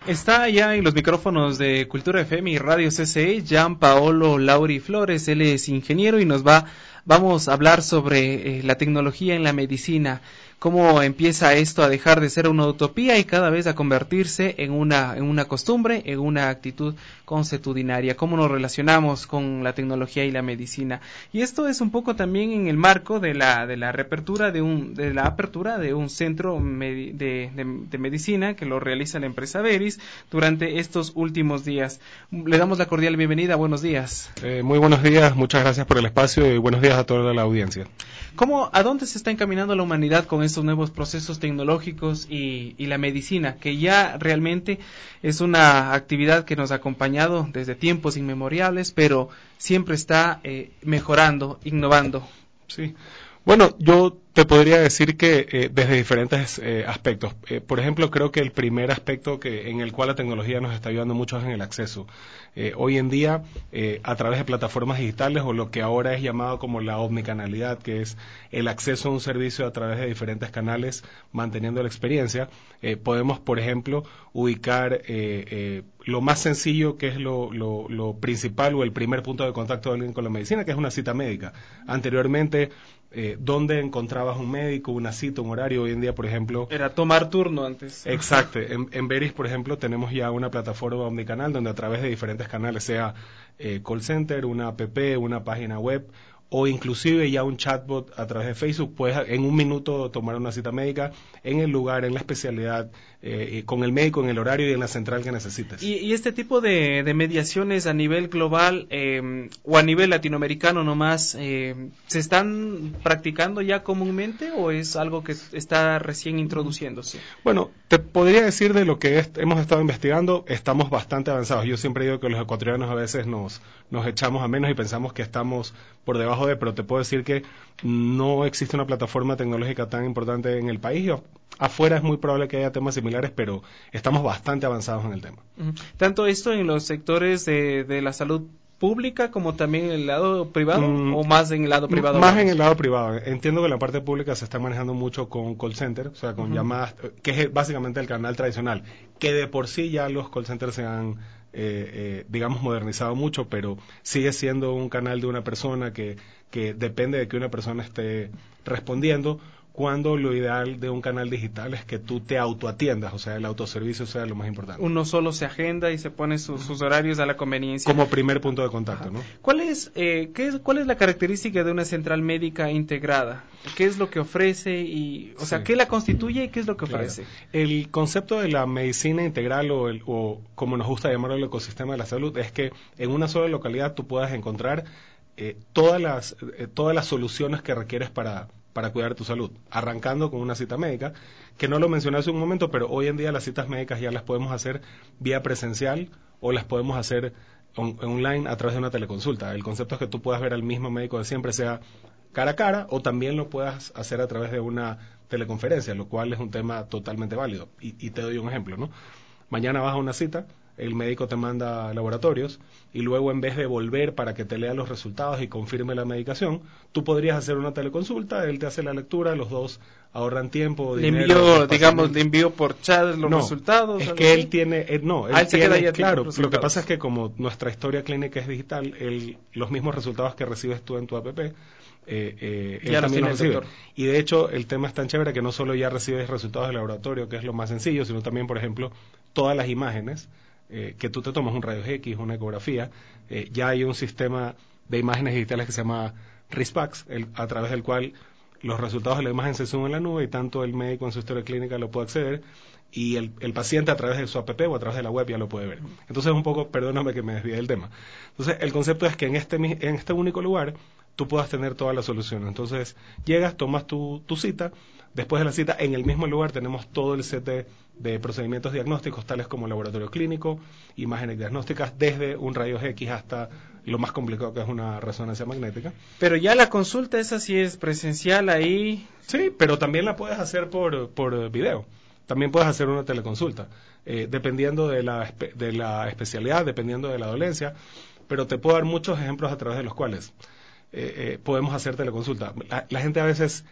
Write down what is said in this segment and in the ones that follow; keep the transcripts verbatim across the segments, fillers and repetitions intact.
Está ya en los micrófonos de Cultura F M y Radio C C E, Gian Paolo Lauri Flores. Él es ingeniero y nos va, vamos a hablar sobre eh, la tecnología en la medicina, cómo empieza esto a dejar de ser una utopía y cada vez a convertirse en una, en una costumbre, en una actitud consuetudinaria, cómo nos relacionamos con la tecnología y la medicina. Y esto es un poco también en el marco de la, de la reapertura de un, de la apertura de un centro de, de, de medicina que lo realiza la empresa Veris durante estos últimos días. Le damos la cordial bienvenida, buenos días. Eh, muy buenos días, muchas gracias por el espacio y buenos días a toda la audiencia. ¿Cómo, a dónde se está encaminando la humanidad con estos nuevos procesos tecnológicos y, y la medicina, que ya realmente es una actividad que nos ha acompañado desde tiempos inmemoriales, pero siempre está eh, mejorando, innovando? Sí, bueno, yo te podría decir que eh, desde diferentes eh, aspectos. Eh, por ejemplo, creo que el primer aspecto que en el cual la tecnología nos está ayudando mucho es en el acceso. Eh, hoy en día, eh, a través de plataformas digitales o lo que ahora es llamado como la omnicanalidad, que es el acceso a un servicio a través de diferentes canales, manteniendo la experiencia, eh, podemos, por ejemplo, ubicar eh, eh, lo más sencillo, que es lo, lo, lo principal o el primer punto de contacto de alguien con la medicina, que es una cita médica. Anteriormente, eh, ¿dónde encontrabas un médico, una cita, un horario? Hoy en día, por ejemplo... Era tomar turno antes. Exacto. En, en Veris, por ejemplo, tenemos ya una plataforma omnicanal donde a través de diferentes canales, sea eh, call center, una app, una página web, o inclusive ya un chatbot a través de Facebook, puedes en un minuto tomar una cita médica en el lugar, en la especialidad, eh, con el médico, en el horario y en la central que necesites. Y, y este tipo de, de mediaciones a nivel global eh, o a nivel latinoamericano nomás, eh, ¿se están practicando ya comúnmente o es algo que está recién introduciéndose? Bueno, te podría decir de lo que est- hemos estado investigando, estamos bastante avanzados. Yo siempre digo que los ecuatorianos a veces nos, nos echamos a menos y pensamos que estamos por debajo de, pero te puedo decir que no existe una plataforma tecnológica tan importante en el país. Afuera es muy probable que haya temas similares, pero estamos bastante avanzados en el tema. Uh-huh. Tanto esto en los sectores de, de la salud pública como también en el lado privado, mm, o más en el lado privado. Más vamos. en el lado privado. Entiendo que la parte pública se está manejando mucho con call center, o sea, con uh-huh. llamadas, que es básicamente el canal tradicional, que de por sí ya los call centers se han, eh, eh, digamos, modernizado mucho, pero sigue siendo un canal de una persona que, que depende de que una persona esté respondiendo, cuando lo ideal de un canal digital es que tú te autoatiendas, o sea, el autoservicio sea lo más importante. Uno solo se agenda y se pone sus, sus horarios a la conveniencia. Como primer punto de contacto, ¿no? ¿Cuál es, eh, qué es, cuál es la característica de una central médica integrada? ¿Qué es lo que ofrece y, o sea, sí. qué la constituye y qué es lo que ofrece? Claro. El concepto de la medicina integral o, el, o como nos gusta llamarlo el ecosistema de la salud es que en una sola localidad tú puedas encontrar eh, todas las eh, todas las soluciones que requieres para para cuidar tu salud, arrancando con una cita médica, que no lo mencioné hace un momento, pero hoy en día las citas médicas ya las podemos hacer vía presencial o las podemos hacer on, online a través de una teleconsulta. El concepto es que tú puedas ver al mismo médico de siempre, sea cara a cara, o también lo puedas hacer a través de una teleconferencia, lo cual es un tema totalmente válido. Y, y te doy un ejemplo, ¿no? Mañana vas a una cita, el médico te manda laboratorios y luego en vez de volver para que te lea los resultados y confirme la medicación, tú podrías hacer una teleconsulta, él te hace la lectura, los dos ahorran tiempo, le dinero. Envío, digamos, le envío por chat los no, resultados. Es que él tiene, él, no, él ah, él tiene, se queda ya claro, lo que pasa es que como nuestra historia clínica es digital, él, los mismos resultados que recibes tú en tu app, eh, eh, él ya también los recibe. Doctor. Y de hecho el tema es tan chévere que no solo ya recibes resultados del laboratorio, que es lo más sencillo, sino también, por ejemplo, todas las imágenes Eh, que tú te tomas un rayos X, una ecografía, eh, ya hay un sistema de imágenes digitales que se llama RISPAX, el, a través del cual los resultados de la imagen se suben a la nube y tanto el médico en su historia clínica lo puede acceder y el, el paciente a través de su app o a través de la web ya lo puede ver. Entonces un poco, perdóname que me desvíe del tema. Entonces el concepto es que en este, en este único lugar tú puedas tener todas las soluciones. Entonces llegas, tomas tu, tu cita, después de la cita en el mismo lugar tenemos todo el set de, de procedimientos diagnósticos tales como laboratorio clínico, imágenes diagnósticas desde un rayos X hasta lo más complicado que es una resonancia magnética. Pero ya la consulta esa sí es presencial ahí. Sí, pero también la puedes hacer por, por video. También puedes hacer una teleconsulta, eh, dependiendo de la, de la especialidad, dependiendo de la dolencia, pero te puedo dar muchos ejemplos a través de los cuales eh, eh, podemos hacer teleconsulta. La, la gente a veces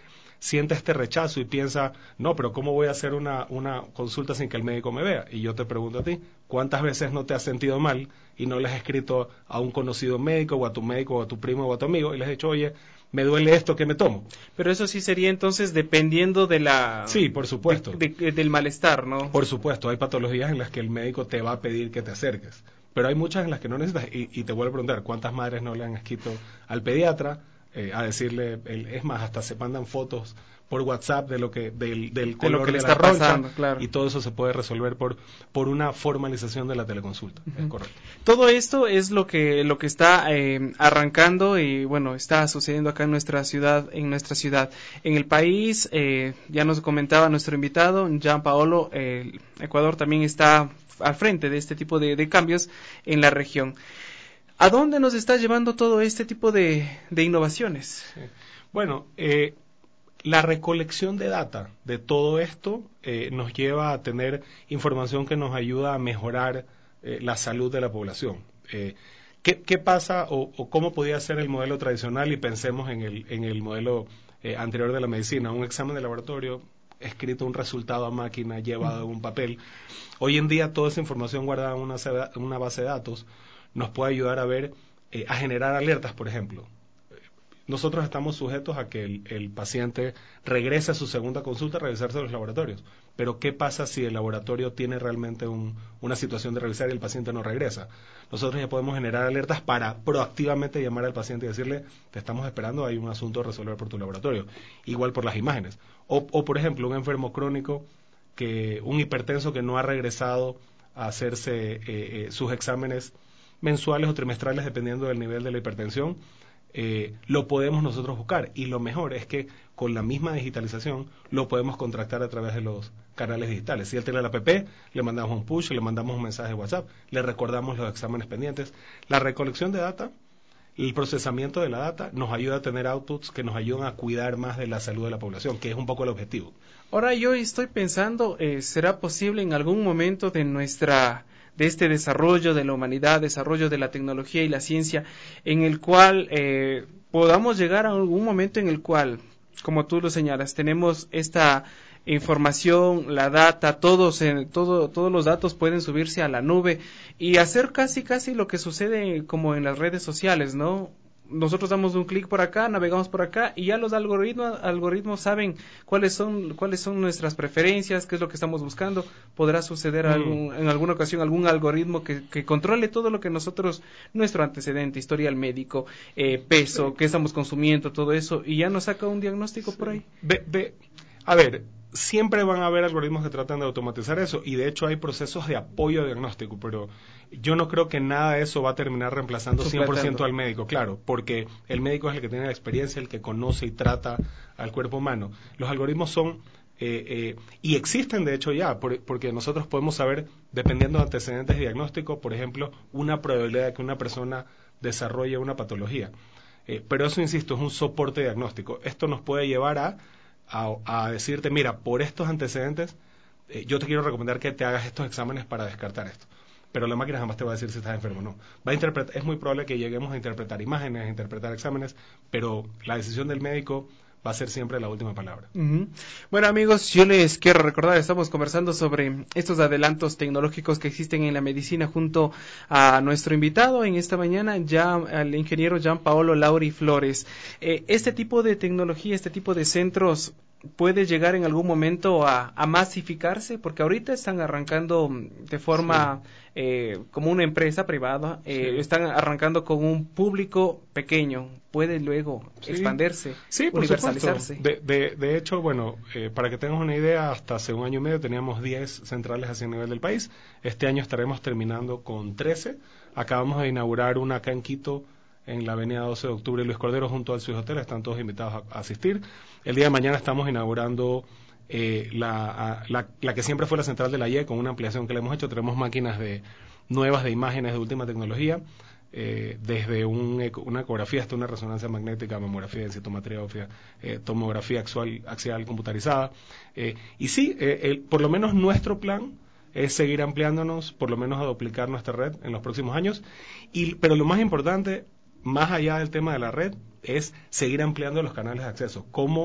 siente este rechazo y piensa, no, pero ¿cómo voy a hacer una, una consulta sin que el médico me vea? Y yo te pregunto a ti, ¿cuántas veces no te has sentido mal y no le has escrito a un conocido médico o a tu médico o a tu primo o a tu amigo y le has dicho, oye, me duele esto, ¿qué me tomo? Pero eso sí sería entonces dependiendo de la... Sí, por supuesto. De, de, del malestar, ¿no? Por supuesto, hay patologías en las que el médico te va a pedir que te acerques, pero hay muchas en las que no necesitas. Y, y te vuelvo a preguntar, ¿cuántas madres no le han escrito al pediatra eh, a decirle, el, es más, hasta se mandan fotos por WhatsApp de lo que del, del color de lo que le de está la roncha, pasando, claro. Y todo eso se puede resolver por por una formalización de la teleconsulta. Uh-huh. Es correcto. Todo esto es lo que lo que está eh, arrancando y bueno, está sucediendo acá en nuestra ciudad, en nuestra ciudad, en el país. Eh, ya nos comentaba nuestro invitado, Jean Paolo, eh, Ecuador también está al frente de este tipo de, de cambios en la región. ¿A dónde nos está llevando todo este tipo de, de innovaciones? Sí. Bueno, eh, la recolección de data de todo esto eh, nos lleva a tener información que nos ayuda a mejorar eh, la salud de la población. Eh, ¿qué, ¿Qué pasa o, o cómo podía ser el modelo tradicional? Y pensemos en el, en el modelo eh, anterior de la medicina, un examen de laboratorio, escrito un resultado a máquina, llevado en un papel. Hoy en día toda esa información guardada en una, una base de datos nos puede ayudar a ver, eh, a generar alertas, por ejemplo. Nosotros estamos sujetos a que el, el paciente regrese a su segunda consulta a revisarse los laboratorios. Pero ¿qué pasa si el laboratorio tiene realmente un, una situación de revisar y el paciente no regresa? Nosotros ya podemos generar alertas para proactivamente llamar al paciente y decirle, te estamos esperando, hay un asunto a resolver por tu laboratorio. Igual por las imágenes. O, o por ejemplo, un enfermo crónico, que un hipertenso que no ha regresado a hacerse eh, eh, sus exámenes mensuales o trimestrales dependiendo del nivel de la hipertensión. Eh, lo podemos nosotros buscar, y lo mejor es que con la misma digitalización lo podemos contractar a través de los canales digitales. Si él tiene la app, le mandamos un push, le mandamos un mensaje de WhatsApp, le recordamos los exámenes pendientes. La recolección de data, el procesamiento de la data nos ayuda a tener outputs que nos ayudan a cuidar más de la salud de la población, que es un poco el objetivo. Ahora yo estoy pensando, eh, ¿será posible en algún momento de nuestra de este desarrollo de la humanidad, desarrollo de la tecnología y la ciencia, en el cual eh, podamos llegar a algún momento en el cual, como tú lo señalas, tenemos esta información, la data, todos, en, todo, todos los datos pueden subirse a la nube y hacer casi casi lo que sucede como en las redes sociales, ¿no? Nosotros damos un clic por acá, navegamos por acá y ya los algoritmos, algoritmos saben cuáles son cuáles son nuestras preferencias, qué es lo que estamos buscando. Podrá suceder mm. algún, en alguna ocasión algún algoritmo que, que controle todo lo que nosotros, nuestro antecedente, historial médico, eh, peso, sí. qué estamos consumiendo, todo eso, y ya nos saca un diagnóstico sí. por ahí. Ve, ve, a ver, siempre van a haber algoritmos que tratan de automatizar eso, y de hecho hay procesos de apoyo a diagnóstico, pero yo no creo que nada de eso va a terminar reemplazando cien por ciento al médico, claro, porque el médico es el que tiene la experiencia, el que conoce y trata al cuerpo humano. Los algoritmos son, eh, eh, y existen de hecho ya, por, porque nosotros podemos saber, dependiendo de antecedentes de diagnóstico, por ejemplo, una probabilidad de que una persona desarrolle una patología. Eh, pero eso, insisto, es un soporte diagnóstico. Esto nos puede llevar a A, a decirte, mira, por estos antecedentes, eh, yo te quiero recomendar que te hagas estos exámenes para descartar esto. Pero la máquina jamás te va a decir si estás enfermo o no. Va a interpretar, es muy probable que lleguemos a interpretar imágenes, a interpretar exámenes, pero la decisión del médico va a ser siempre la última palabra. Uh-huh. Bueno, amigos, yo les quiero recordar, estamos conversando sobre estos adelantos tecnológicos que existen en la medicina junto a nuestro invitado en esta mañana, ya al ingeniero Jean Paolo Lauri Flores. Eh, este tipo de tecnología, este tipo de centros puede llegar en algún momento a, a masificarse, porque ahorita están arrancando de forma sí. eh, como una empresa privada, eh, sí. están arrancando con un público pequeño, puede luego sí. expandirse, sí, universalizarse. De, de, de hecho, bueno, eh, para que tengas una idea, hasta hace un año y medio teníamos diez centrales así a nivel del país. Este año estaremos terminando con trece. Acabamos de inaugurar una acá en Quito, en la avenida doce de octubre, Luis Cordero, junto al Swiss Hotel. Están todos invitados a, a asistir. El día de mañana estamos inaugurando eh, la, la, la que siempre fue la central de la I E, con una ampliación que le hemos hecho. Tenemos máquinas de nuevas de imágenes de última tecnología, eh, desde un eco, una ecografía hasta una resonancia magnética, mamografía, densitometría, eh, tomografía axial, axial computarizada. Eh, y sí, eh, el, por lo menos nuestro plan es seguir ampliándonos, por lo menos a duplicar nuestra red en los próximos años. Y, pero lo más importante, más allá del tema de la red, es seguir ampliando los canales de acceso. Cómo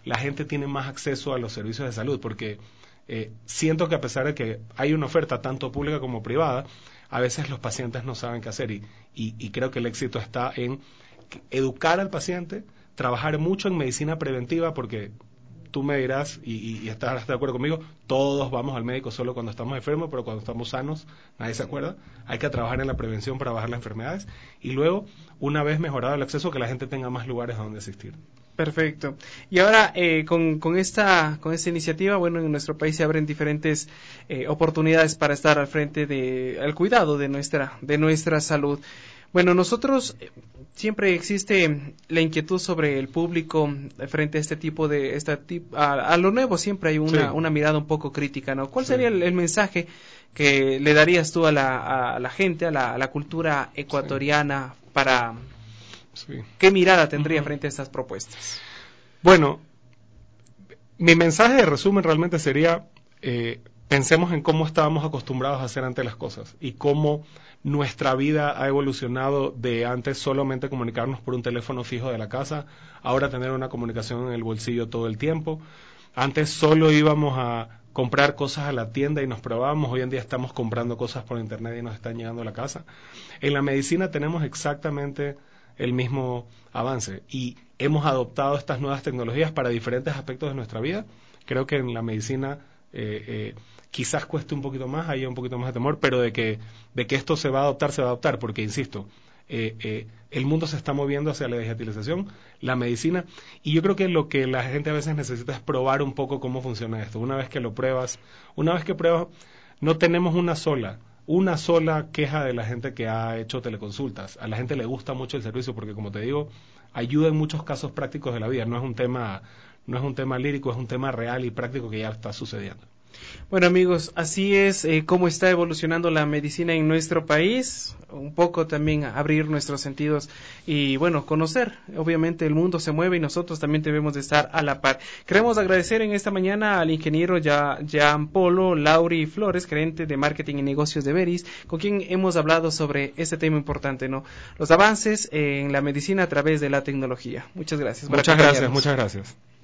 la gente tiene más acceso a los servicios de salud, porque eh, siento que a pesar de que hay una oferta tanto pública como privada, a veces los pacientes no saben qué hacer y, y, y creo que el éxito está en educar al paciente, trabajar mucho en medicina preventiva, porque tú me dirás, y, y, y estarás de acuerdo conmigo, todos vamos al médico solo cuando estamos enfermos, pero cuando estamos sanos nadie se acuerda. Hay que trabajar en la prevención para bajar las enfermedades y luego, una vez mejorado el acceso, que la gente tenga más lugares donde asistir. Perfecto. Y ahora, eh, con, con, esta, con esta iniciativa, bueno, en nuestro país se abren diferentes eh, oportunidades para estar al frente de, al cuidado de nuestra, de nuestra salud. Bueno, nosotros siempre existe la inquietud sobre el público frente a este tipo de este tipo, a, a lo nuevo siempre hay una, sí. una mirada un poco crítica, ¿no? ¿Cuál sí. sería el, el mensaje que le darías tú a la, a la gente, a la, a la cultura ecuatoriana sí. para sí. qué mirada tendría uh-huh. frente a estas propuestas? Bueno, mi mensaje de resumen realmente sería eh, pensemos en cómo estábamos acostumbrados a hacer antes las cosas y cómo nuestra vida ha evolucionado de antes solamente comunicarnos por un teléfono fijo de la casa, ahora tener una comunicación en el bolsillo todo el tiempo. Antes solo íbamos a comprar cosas a la tienda y nos probábamos, hoy en día estamos comprando cosas por internet y nos están llegando a la casa. En la medicina tenemos exactamente el mismo avance y hemos adoptado estas nuevas tecnologías para diferentes aspectos de nuestra vida. Creo que en la medicina eh, eh, quizás cueste un poquito más, haya un poquito más de temor, pero de que, de que esto se va a adoptar, se va a adoptar, porque insisto, eh, eh, el mundo se está moviendo hacia la digitalización, la medicina, y yo creo que lo que la gente a veces necesita es probar un poco cómo funciona esto. Una vez que lo pruebas, una vez que pruebas, no tenemos una sola, una sola queja de la gente que ha hecho teleconsultas. A la gente le gusta mucho el servicio porque, como te digo, ayuda en muchos casos prácticos de la vida. No es un tema, no es un tema lírico, es un tema real y práctico que ya está sucediendo. Bueno, amigos, así es eh, cómo está evolucionando la medicina en nuestro país, un poco también abrir nuestros sentidos y, bueno, conocer. Obviamente el mundo se mueve y nosotros también debemos de estar a la par. Queremos agradecer en esta mañana al ingeniero Gianpaolo Lauri Flores, gerente de marketing y negocios de Veris, con quien hemos hablado sobre este tema importante, ¿no? Los avances en la medicina a través de la tecnología. Muchas gracias. Muchas gracias, muchas gracias.